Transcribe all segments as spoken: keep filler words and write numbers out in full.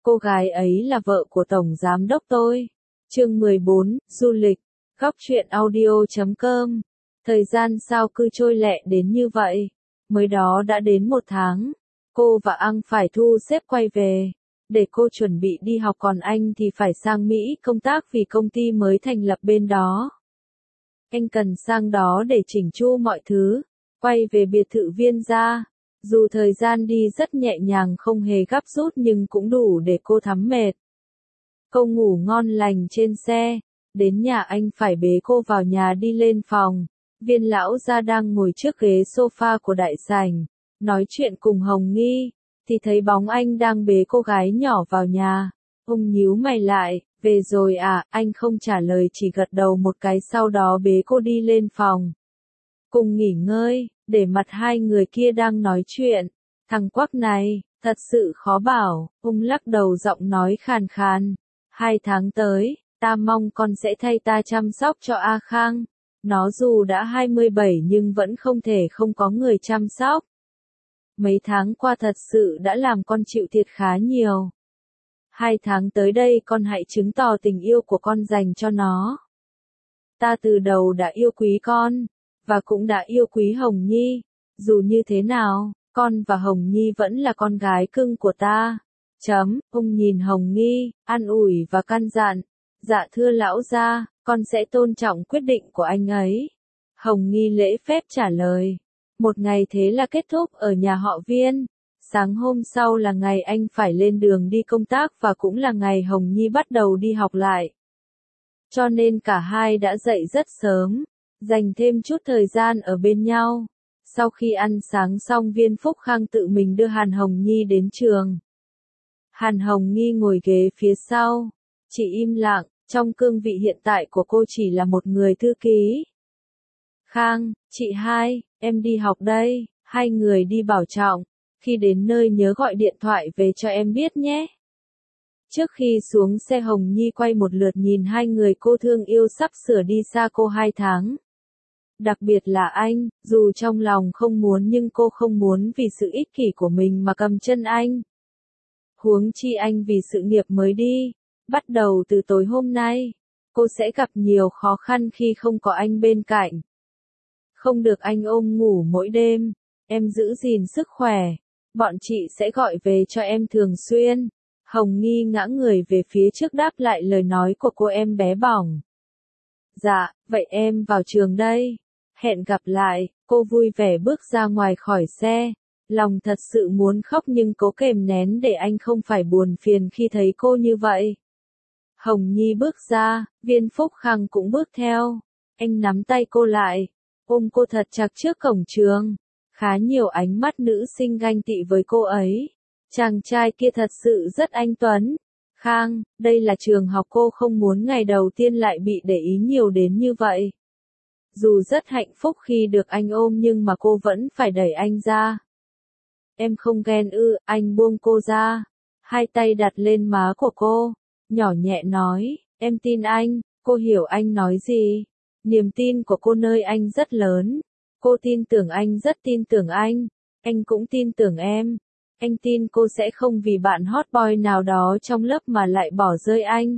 Cô gái ấy là vợ của Tổng Giám đốc tôi. Chương mười bốn, Du lịch. Góc truyện audio chấm com. Thời gian sao cứ trôi lẹ đến như vậy? Mới đó đã đến một tháng. Cô và Ang phải thu xếp quay về. Để cô chuẩn bị đi học còn anh thì phải sang Mỹ công tác vì công ty mới thành lập bên đó. Anh cần sang đó để chỉnh chu mọi thứ. Quay về biệt thự Viên Gia. Dù thời gian đi rất nhẹ nhàng không hề gấp rút nhưng cũng đủ để cô thấm mệt. Cô ngủ ngon lành trên xe. Đến nhà anh phải bế cô vào nhà đi lên phòng. Viên lão gia đang ngồi trước ghế sofa của đại sảnh, nói chuyện cùng Hồng Nghi, thì thấy bóng anh đang bế cô gái nhỏ vào nhà. Ông nhíu mày lại, về rồi à, anh không trả lời chỉ gật đầu một cái sau đó bế cô đi lên phòng. Cùng nghỉ ngơi, để mặt hai người kia đang nói chuyện. Thằng quắc này, thật sự khó bảo, ông lắc đầu giọng nói khàn khàn. Hai tháng tới, ta mong con sẽ thay ta chăm sóc cho A Khang. Nó dù đã hai mươi bảy nhưng vẫn không thể không có người chăm sóc. Mấy tháng qua thật sự đã làm con chịu thiệt khá nhiều. Hai tháng tới đây con hãy chứng tỏ tình yêu của con dành cho nó. Ta từ đầu đã yêu quý con, và cũng đã yêu quý Hồng Nhi. Dù như thế nào, con và Hồng Nhi vẫn là con gái cưng của ta. Chấm, ông nhìn Hồng Nghi, an ủi và căn dặn. Dạ thưa lão gia, con sẽ tôn trọng quyết định của anh ấy. Hồng Nghi lễ phép trả lời. Một ngày thế là kết thúc ở nhà họ Viên. Sáng hôm sau là ngày anh phải lên đường đi công tác và cũng là ngày Hồng Nhi bắt đầu đi học lại. Cho nên cả hai đã dậy rất sớm, dành thêm chút thời gian ở bên nhau. Sau khi ăn sáng xong Viên Phúc Khang tự mình đưa Hàn Hồng Nhi đến trường. Hàn Hồng Nhi ngồi ghế phía sau, chỉ im lặng, trong cương vị hiện tại của cô chỉ là một người thư ký. Khang, chị hai, em đi học đây, hai người đi bảo trọng, khi đến nơi nhớ gọi điện thoại về cho em biết nhé. Trước khi xuống xe Hồng Nhi quay một lượt nhìn hai người cô thương yêu sắp sửa đi xa cô hai tháng. Đặc biệt là anh, dù trong lòng không muốn nhưng cô không muốn vì sự ích kỷ của mình mà cầm chân anh. Huống chi anh vì sự nghiệp mới đi. Bắt đầu từ tối hôm nay, cô sẽ gặp nhiều khó khăn khi không có anh bên cạnh. Không được anh ôm ngủ mỗi đêm, em giữ gìn sức khỏe, bọn chị sẽ gọi về cho em thường xuyên. Hồng Nghi ngã người về phía trước đáp lại lời nói của cô em bé bỏng. Dạ, vậy em vào trường đây. Hẹn gặp lại, cô vui vẻ bước ra ngoài khỏi xe. Lòng thật sự muốn khóc nhưng cố kềm nén để anh không phải buồn phiền khi thấy cô như vậy. Hồng Nhi bước ra, Viên Phúc Khang cũng bước theo. Anh nắm tay cô lại, ôm cô thật chặt trước cổng trường. Khá nhiều ánh mắt nữ sinh ganh tị với cô ấy. Chàng trai kia thật sự rất anh tuấn. Khang, đây là trường học cô không muốn ngày đầu tiên lại bị để ý nhiều đến như vậy. Dù rất hạnh phúc khi được anh ôm nhưng mà cô vẫn phải đẩy anh ra. Em không ghen ư, anh buông cô ra. Hai tay đặt lên má của cô. Nhỏ nhẹ nói, em tin anh, cô hiểu anh nói gì. Niềm tin của cô nơi anh rất lớn. Cô tin tưởng anh rất tin tưởng anh. Anh cũng tin tưởng em. Anh tin cô sẽ không vì bạn hot boy nào đó trong lớp mà lại bỏ rơi anh.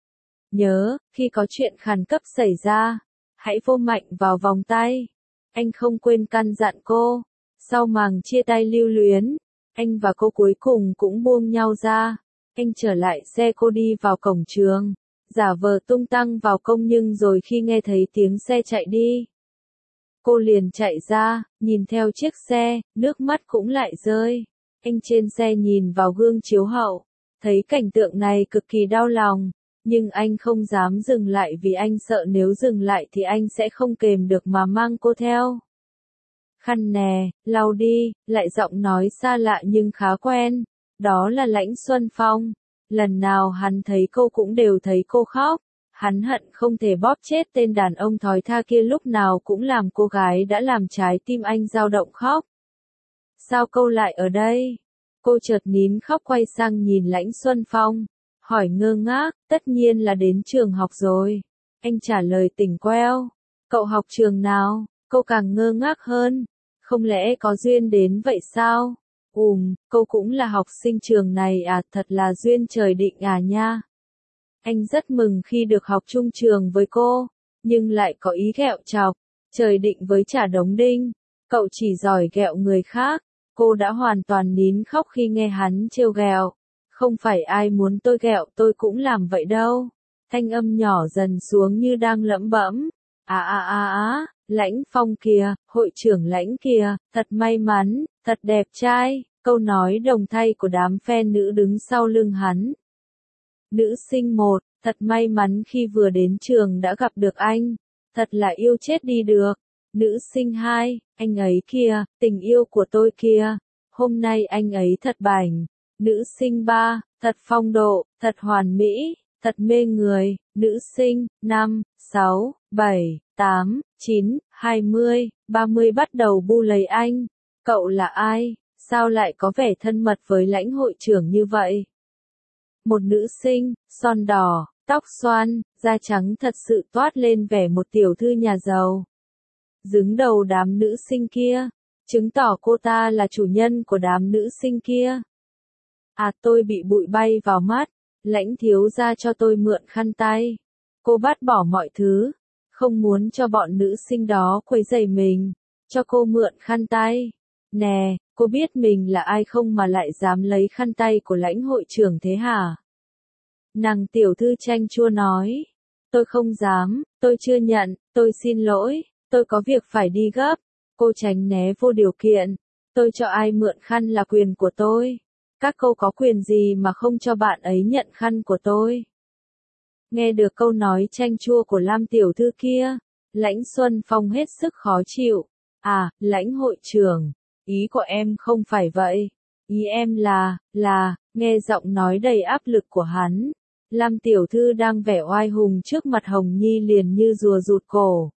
Nhớ, khi có chuyện khẩn cấp xảy ra, hãy vô mạnh vào vòng tay. Anh không quên căn dặn cô. Sau màn chia tay lưu luyến, anh và cô cuối cùng cũng buông nhau ra. Anh trở lại xe cô đi vào cổng trường, giả vờ tung tăng vào công nhưng rồi khi nghe thấy tiếng xe chạy đi, cô liền chạy ra, nhìn theo chiếc xe, nước mắt cũng lại rơi. Anh trên xe nhìn vào gương chiếu hậu, thấy cảnh tượng này cực kỳ đau lòng, nhưng anh không dám dừng lại vì anh sợ nếu dừng lại thì anh sẽ không kềm được mà mang cô theo. Khăn nè, lau đi, lại giọng nói xa lạ nhưng khá quen. Đó là Lãnh Xuân Phong. Lần nào hắn thấy cô cũng đều thấy cô khóc. Hắn hận không thể bóp chết tên đàn ông thói tha kia lúc nào cũng làm cô gái đã làm trái tim anh dao động khóc. Sao cô lại ở đây? Cô chợt nín khóc quay sang nhìn Lãnh Xuân Phong. Hỏi ngơ ngác, tất nhiên là đến trường học rồi. Anh trả lời tỉnh queo. Cậu học trường nào? Cô càng ngơ ngác hơn. Không lẽ có duyên đến vậy sao? Ùm, cô cũng là học sinh trường này à, thật là duyên trời định à nha. Anh rất mừng khi được học chung trường với cô, nhưng lại có ý ghẹo chọc, trời định với chả đóng đinh, cậu chỉ giỏi ghẹo người khác. Cô đã hoàn toàn nín khóc khi nghe hắn trêu ghẹo. Không phải ai muốn tôi ghẹo tôi cũng làm vậy đâu. Thanh âm nhỏ dần xuống như đang lẩm bẩm. À à à à, Lãnh Phong kìa, hội trưởng Lãnh kìa, thật may mắn, thật đẹp trai, câu nói đồng thay của đám fan nữ đứng sau lưng hắn. Nữ sinh một, thật may mắn khi vừa đến trường đã gặp được anh, thật là yêu chết đi được. Nữ sinh hai, anh ấy kìa, tình yêu của tôi kìa, hôm nay anh ấy thật bảnh. Nữ sinh ba, thật phong độ, thật hoàn mỹ, thật mê người. Nữ sinh năm, sáu, bảy, tám, chín, hai mươi, ba mươi bắt đầu bu lấy anh. Cậu là ai? Sao lại có vẻ thân mật với Lãnh hội trưởng như vậy? Một nữ sinh, son đỏ, tóc xoăn, da trắng thật sự toát lên vẻ một tiểu thư nhà giàu. Đứng đầu đám nữ sinh kia, chứng tỏ cô ta là chủ nhân của đám nữ sinh kia. À, tôi bị bụi bay vào mắt, Lãnh thiếu gia cho tôi mượn khăn tay. Cô bắt bỏ mọi thứ, không muốn cho bọn nữ sinh đó quấy rầy mình, cho cô mượn khăn tay. Nè, cô biết mình là ai không mà lại dám lấy khăn tay của Lãnh hội trưởng thế hả? Nàng tiểu thư chanh chua nói. Tôi không dám, tôi chưa nhận, tôi xin lỗi, tôi có việc phải đi gấp. Cô tránh né vô điều kiện. Tôi cho ai mượn khăn là quyền của tôi. Các cô có quyền gì mà không cho bạn ấy nhận khăn của tôi? Nghe được câu nói chanh chua của Lam tiểu thư kia, Lãnh Xuân Phong hết sức khó chịu. À, Lãnh hội trưởng, ý của em không phải vậy. Ý em là, là, nghe giọng nói đầy áp lực của hắn. Lam tiểu thư đang vẻ oai hùng trước mặt Hồng Nhi liền như rùa rụt cổ.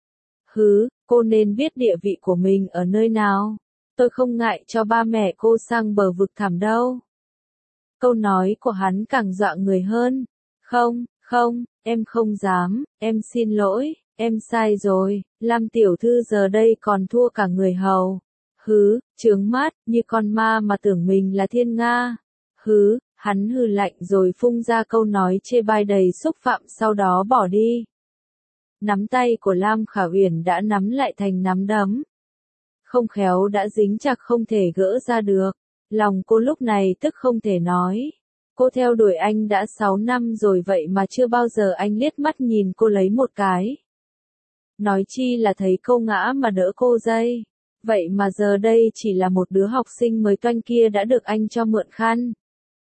Hứ, cô nên biết địa vị của mình ở nơi nào. Tôi không ngại cho ba mẹ cô sang bờ vực thẳm đâu. Câu nói của hắn càng dọa người hơn. Không, không, em không dám, em xin lỗi, em sai rồi. Lam tiểu thư giờ đây còn thua cả người hầu. Hứ, trướng mắt, như con ma mà tưởng mình là thiên nga. Hứ, hắn hừ lạnh rồi phun ra câu nói chê bai đầy xúc phạm sau đó bỏ đi. Nắm tay của Lam Khả Uyển đã nắm lại thành nắm đấm. Không khéo đã dính chặt không thể gỡ ra được. Lòng cô lúc này tức không thể nói. Cô theo đuổi anh đã sáu năm rồi vậy mà chưa bao giờ anh liếc mắt nhìn cô lấy một cái. Nói chi là thấy cô ngã mà đỡ cô dây. Vậy mà giờ đây chỉ là một đứa học sinh mới toanh kia đã được anh cho mượn khăn.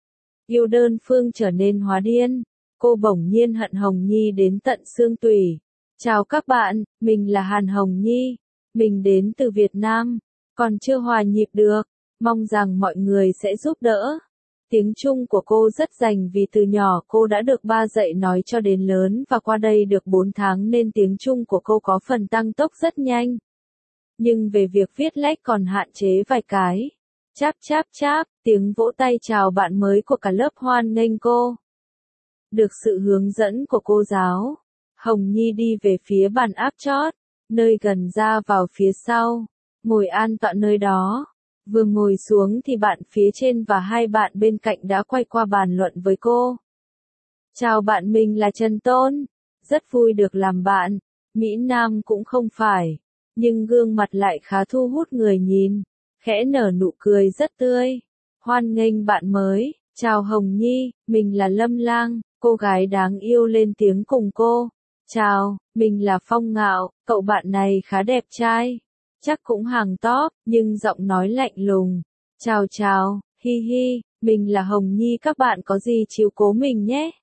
Yêu đơn phương trở nên hóa điên. Cô bỗng nhiên hận Hồng Nhi đến tận xương tủy. Chào các bạn, mình là Hàn Hồng Nhi. Mình đến từ Việt Nam, còn chưa hòa nhịp được, mong rằng mọi người sẽ giúp đỡ. Tiếng Trung của cô rất rành vì từ nhỏ cô đã được ba dạy nói cho đến lớn và qua đây được bốn tháng nên tiếng Trung của cô có phần tăng tốc rất nhanh. Nhưng về việc viết lách còn hạn chế vài cái. Cháp cháp cháp, tiếng vỗ tay chào bạn mới của cả lớp hoan nghênh cô. Được sự hướng dẫn của cô giáo, Hồng Nhi đi về phía bàn áp chót. Nơi gần ra vào phía sau, ngồi an tọa nơi đó. Vừa ngồi xuống thì bạn phía trên và hai bạn bên cạnh đã quay qua bàn luận với cô. Chào bạn, mình là Trần Tôn. Rất vui được làm bạn. Mỹ Nam cũng không phải, nhưng gương mặt lại khá thu hút người nhìn. Khẽ nở nụ cười rất tươi. Hoan nghênh bạn mới. Chào Hồng Nhi, mình là Lâm Lang. Cô gái đáng yêu lên tiếng cùng cô. Chào, mình là Phong Ngạo, cậu bạn này khá đẹp trai. Chắc cũng hàng top, nhưng giọng nói lạnh lùng. Chào chào, hi hi, mình là Hồng Nhi, các bạn có gì chiếu cố mình nhé.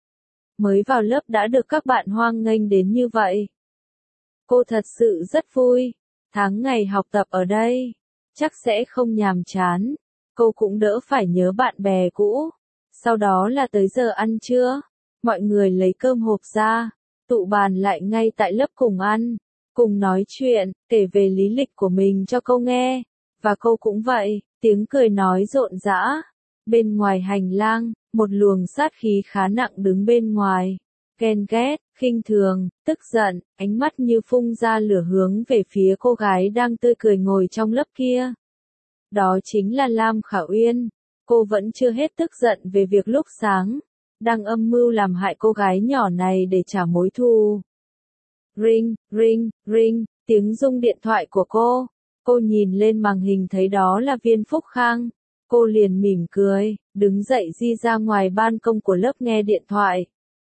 Mới vào lớp đã được các bạn hoan nghênh đến như vậy. Cô thật sự rất vui. Tháng ngày học tập ở đây, chắc sẽ không nhàm chán. Cô cũng đỡ phải nhớ bạn bè cũ. Sau đó là tới giờ ăn trưa. Mọi người lấy cơm hộp ra. Tụ bàn lại ngay tại lớp cùng ăn, cùng nói chuyện, kể về lý lịch của mình cho cô nghe. Và cô cũng vậy, tiếng cười nói rộn rã. Bên ngoài hành lang, một luồng sát khí khá nặng đứng bên ngoài. Ghen ghét, khinh thường, tức giận, ánh mắt như phun ra lửa hướng về phía cô gái đang tươi cười ngồi trong lớp kia. Đó chính là Lam Khả Uyên. Cô vẫn chưa hết tức giận về việc lúc sáng, đang âm mưu làm hại cô gái nhỏ này để trả mối thù. Ring, ring, ring, tiếng rung điện thoại của cô. Cô nhìn lên màn hình thấy đó là Viên Phúc Khang. Cô liền mỉm cười, đứng dậy đi ra ngoài ban công của lớp nghe điện thoại.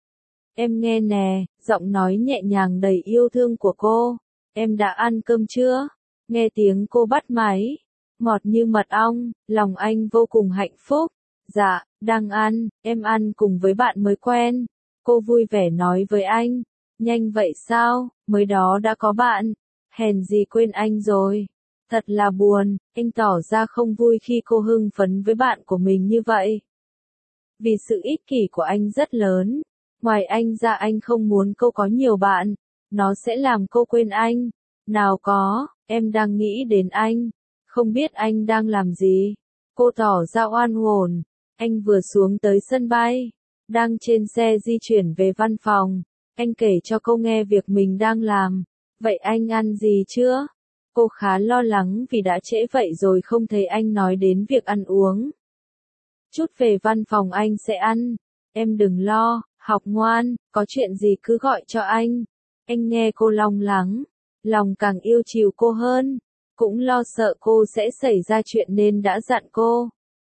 Em nghe nè, giọng nói nhẹ nhàng đầy yêu thương của cô. Em đã ăn cơm chưa? Nghe tiếng cô bắt máy. Ngọt như mật ong, lòng anh vô cùng hạnh phúc. Dạ, đang ăn, em ăn cùng với bạn mới quen. Cô vui vẻ nói với anh. Nhanh vậy sao, mới đó đã có bạn. Hèn gì quên anh rồi. Thật là buồn, anh tỏ ra không vui khi cô hưng phấn với bạn của mình như vậy. Vì sự ích kỷ của anh rất lớn. Ngoài anh ra anh không muốn cô có nhiều bạn. Nó sẽ làm cô quên anh. Nào có, em đang nghĩ đến anh. Không biết anh đang làm gì. Cô tỏ ra oan hồn. Anh vừa xuống tới sân bay. Đang trên xe di chuyển về văn phòng. Anh kể cho cô nghe việc mình đang làm. Vậy anh ăn gì chưa? Cô khá lo lắng vì đã trễ vậy rồi không thấy anh nói đến việc ăn uống. Chút về văn phòng anh sẽ ăn. Em đừng lo, học ngoan, có chuyện gì cứ gọi cho anh. Anh nghe cô long lắng. Lòng càng yêu chiều cô hơn. Cũng lo sợ cô sẽ xảy ra chuyện nên đã dặn cô.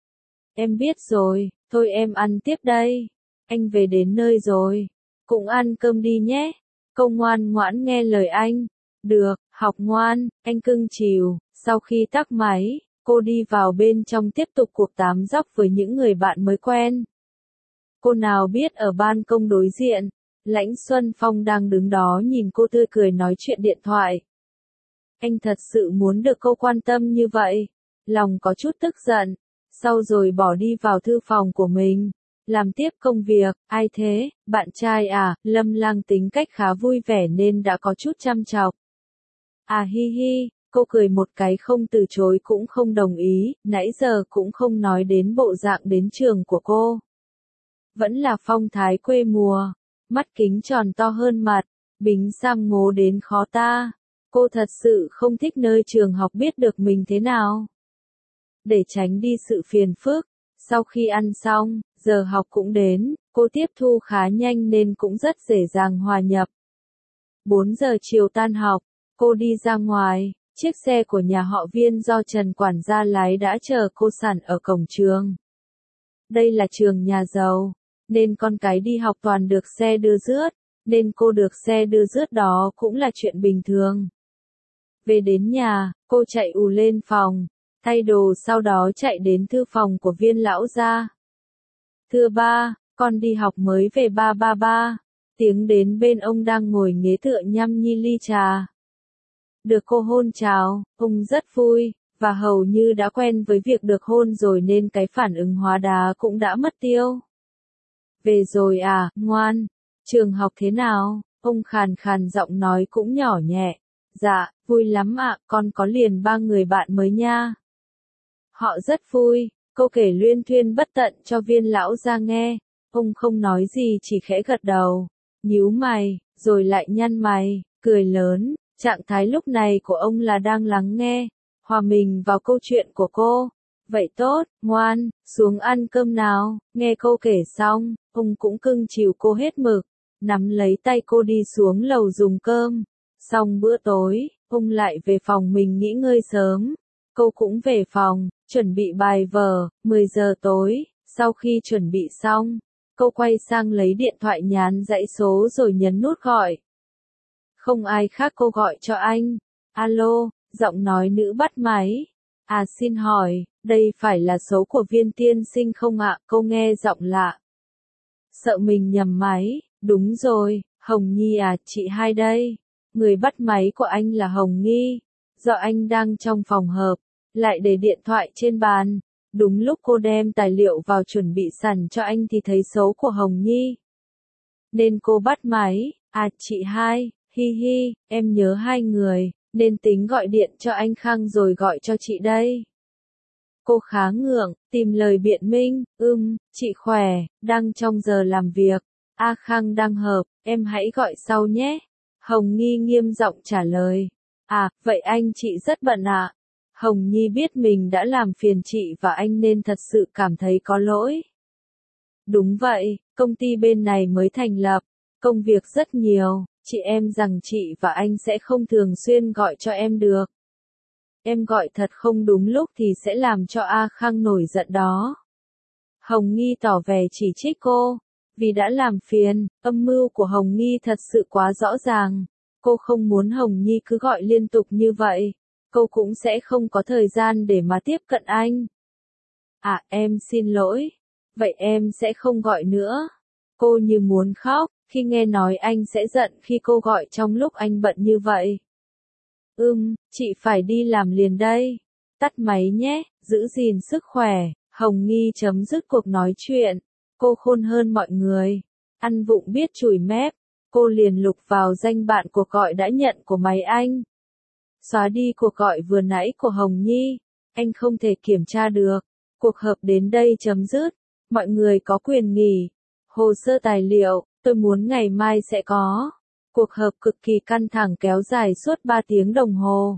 Em biết rồi, thôi em ăn tiếp đây. Anh về đến nơi rồi. Cũng ăn cơm đi nhé. Cô ngoan ngoãn nghe lời anh. Được, học ngoan, anh cưng chiều. Sau khi tắt máy, cô đi vào bên trong tiếp tục cuộc tám dóc với những người bạn mới quen. Cô nào biết ở ban công đối diện, Lãnh Xuân Phong đang đứng đó nhìn cô tươi cười nói chuyện điện thoại. Anh thật sự muốn được cô quan tâm như vậy. Lòng có chút tức giận. Sau rồi bỏ đi vào thư phòng của mình. Làm tiếp công việc. Ai thế, bạn trai à? Lâm Lang tính cách khá vui vẻ nên đã có chút chăm chọc. À hi hi, cô cười một cái không từ chối cũng không đồng ý. Nãy giờ cũng không nói đến bộ dạng đến trường của cô. Vẫn là phong thái quê mùa. Mắt kính tròn to hơn mặt. Bính sam ngố đến khó ta. Cô thật sự không thích nơi trường học biết được mình thế nào. Để tránh đi sự phiền phức, sau khi ăn xong, giờ học cũng đến, cô tiếp thu khá nhanh nên cũng rất dễ dàng hòa nhập. bốn giờ chiều tan học, cô đi ra ngoài, chiếc xe của nhà họ Viên do Trần quản gia lái đã chờ cô sẵn ở cổng trường. Đây là trường nhà giàu, nên con cái đi học toàn được xe đưa rước, nên cô được xe đưa rước đó cũng là chuyện bình thường. Về đến nhà, cô chạy ù lên phòng, thay đồ sau đó chạy đến thư phòng của Viên lão gia. Thưa ba, con đi học mới về ba ba ba. Tiếng đến bên ông đang ngồi ghế tựa nhâm nhi ly trà. Được cô hôn chào, ông rất vui, và hầu như đã quen với việc được hôn rồi nên cái phản ứng hóa đá cũng đã mất tiêu. Về rồi à, ngoan, trường học thế nào? Ông khàn khàn giọng nói cũng nhỏ nhẹ. Dạ, vui lắm ạ, con có liền ba người bạn mới nha. Họ rất vui, cô kể luyên thuyên bất tận cho Viên lão gia nghe. Ông không nói gì chỉ khẽ gật đầu, nhíu mày, rồi lại nhăn mày, cười lớn. Trạng thái lúc này của ông là đang lắng nghe, hòa mình vào câu chuyện của cô. Vậy tốt, ngoan, xuống ăn cơm nào. Nghe cô kể xong, ông cũng cưng chiều cô hết mực, nắm lấy tay cô đi xuống lầu dùng cơm. Xong bữa tối, ông lại về phòng mình nghỉ ngơi sớm. Cô cũng về phòng, chuẩn bị bài vở. mười giờ tối, sau khi chuẩn bị xong, cô quay sang lấy điện thoại nhắn dãy số rồi nhấn nút gọi. Không ai khác cô gọi cho anh. Alo, giọng nói nữ bắt máy. À xin hỏi, đây phải là số của Viên tiên sinh không ạ? Cô nghe giọng lạ. Sợ mình nhầm máy. Đúng rồi, Hồng Nhi à, chị hai đây. Người bắt máy của anh là Hồng Nghi. Do anh đang trong phòng họp, lại để điện thoại trên bàn. Đúng lúc cô đem tài liệu vào chuẩn bị sẵn cho anh thì thấy số của Hồng Nhi. Nên cô bắt máy. À chị hai, hi hi, em nhớ hai người, nên tính gọi điện cho anh Khang rồi gọi cho chị đây. Cô khá ngượng, tìm lời biện minh. Ừm, chị khỏe, đang trong giờ làm việc. A Khang đang họp, em hãy gọi sau nhé. Hồng Nghi nghiêm giọng trả lời. À, vậy anh chị rất bận ạ. À? Hồng Nhi biết mình đã làm phiền chị và anh nên thật sự cảm thấy có lỗi. Đúng vậy, công ty bên này mới thành lập, công việc rất nhiều, chị em rằng chị và anh sẽ không thường xuyên gọi cho em được. Em gọi thật không đúng lúc thì sẽ làm cho A Khang nổi giận đó. Hồng Nghi tỏ vẻ chỉ trích cô, vì đã làm phiền, âm mưu của Hồng Nghi thật sự quá rõ ràng. Cô không muốn Hồng Nhi cứ gọi liên tục như vậy, cô cũng sẽ không có thời gian để mà tiếp cận anh. À, em xin lỗi, vậy em sẽ không gọi nữa. Cô như muốn khóc, khi nghe nói anh sẽ giận khi cô gọi trong lúc anh bận như vậy. Ừm, chị phải đi làm liền đây. Tắt máy nhé, giữ gìn sức khỏe. Hồng Nghi chấm dứt cuộc nói chuyện. Cô khôn hơn mọi người. Ăn vụng biết chùi mép. Cô liền lục vào danh bạn cuộc gọi đã nhận của máy anh. Xóa đi cuộc gọi vừa nãy của Hồng Nhi. Anh không thể kiểm tra được. Cuộc họp đến đây chấm dứt. Mọi người có quyền nghỉ. Hồ sơ tài liệu, tôi muốn ngày mai sẽ có. Cuộc họp cực kỳ căng thẳng kéo dài suốt ba tiếng đồng hồ.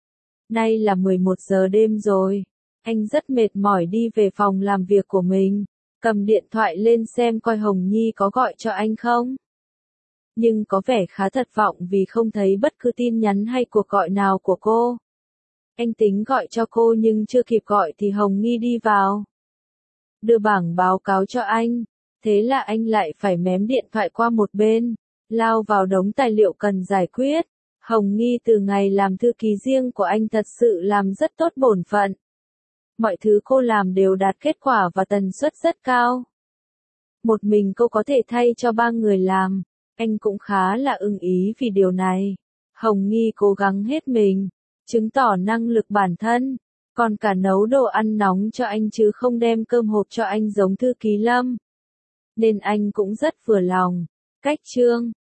Nay là mười một giờ đêm rồi. Anh rất mệt mỏi đi về phòng làm việc của mình. Cầm điện thoại lên xem coi Hồng Nhi có gọi cho anh không. Nhưng có vẻ khá thất vọng vì không thấy bất cứ tin nhắn hay cuộc gọi nào của cô. Anh tính gọi cho cô nhưng chưa kịp gọi thì Hồng Nghi đi vào. Đưa bảng báo cáo cho anh. Thế là anh lại phải mém điện thoại qua một bên, lao vào đống tài liệu cần giải quyết. Hồng Nghi từ ngày làm thư ký riêng của anh thật sự làm rất tốt bổn phận. Mọi thứ cô làm đều đạt kết quả và tần suất rất cao. Một mình cô có thể thay cho ba người làm. Anh cũng khá là ưng ý vì điều này. Hồng Nghi cố gắng hết mình, chứng tỏ năng lực bản thân, còn cả nấu đồ ăn nóng cho anh chứ không đem cơm hộp cho anh giống thư ký Lâm. Nên anh cũng rất vừa lòng. Cách chương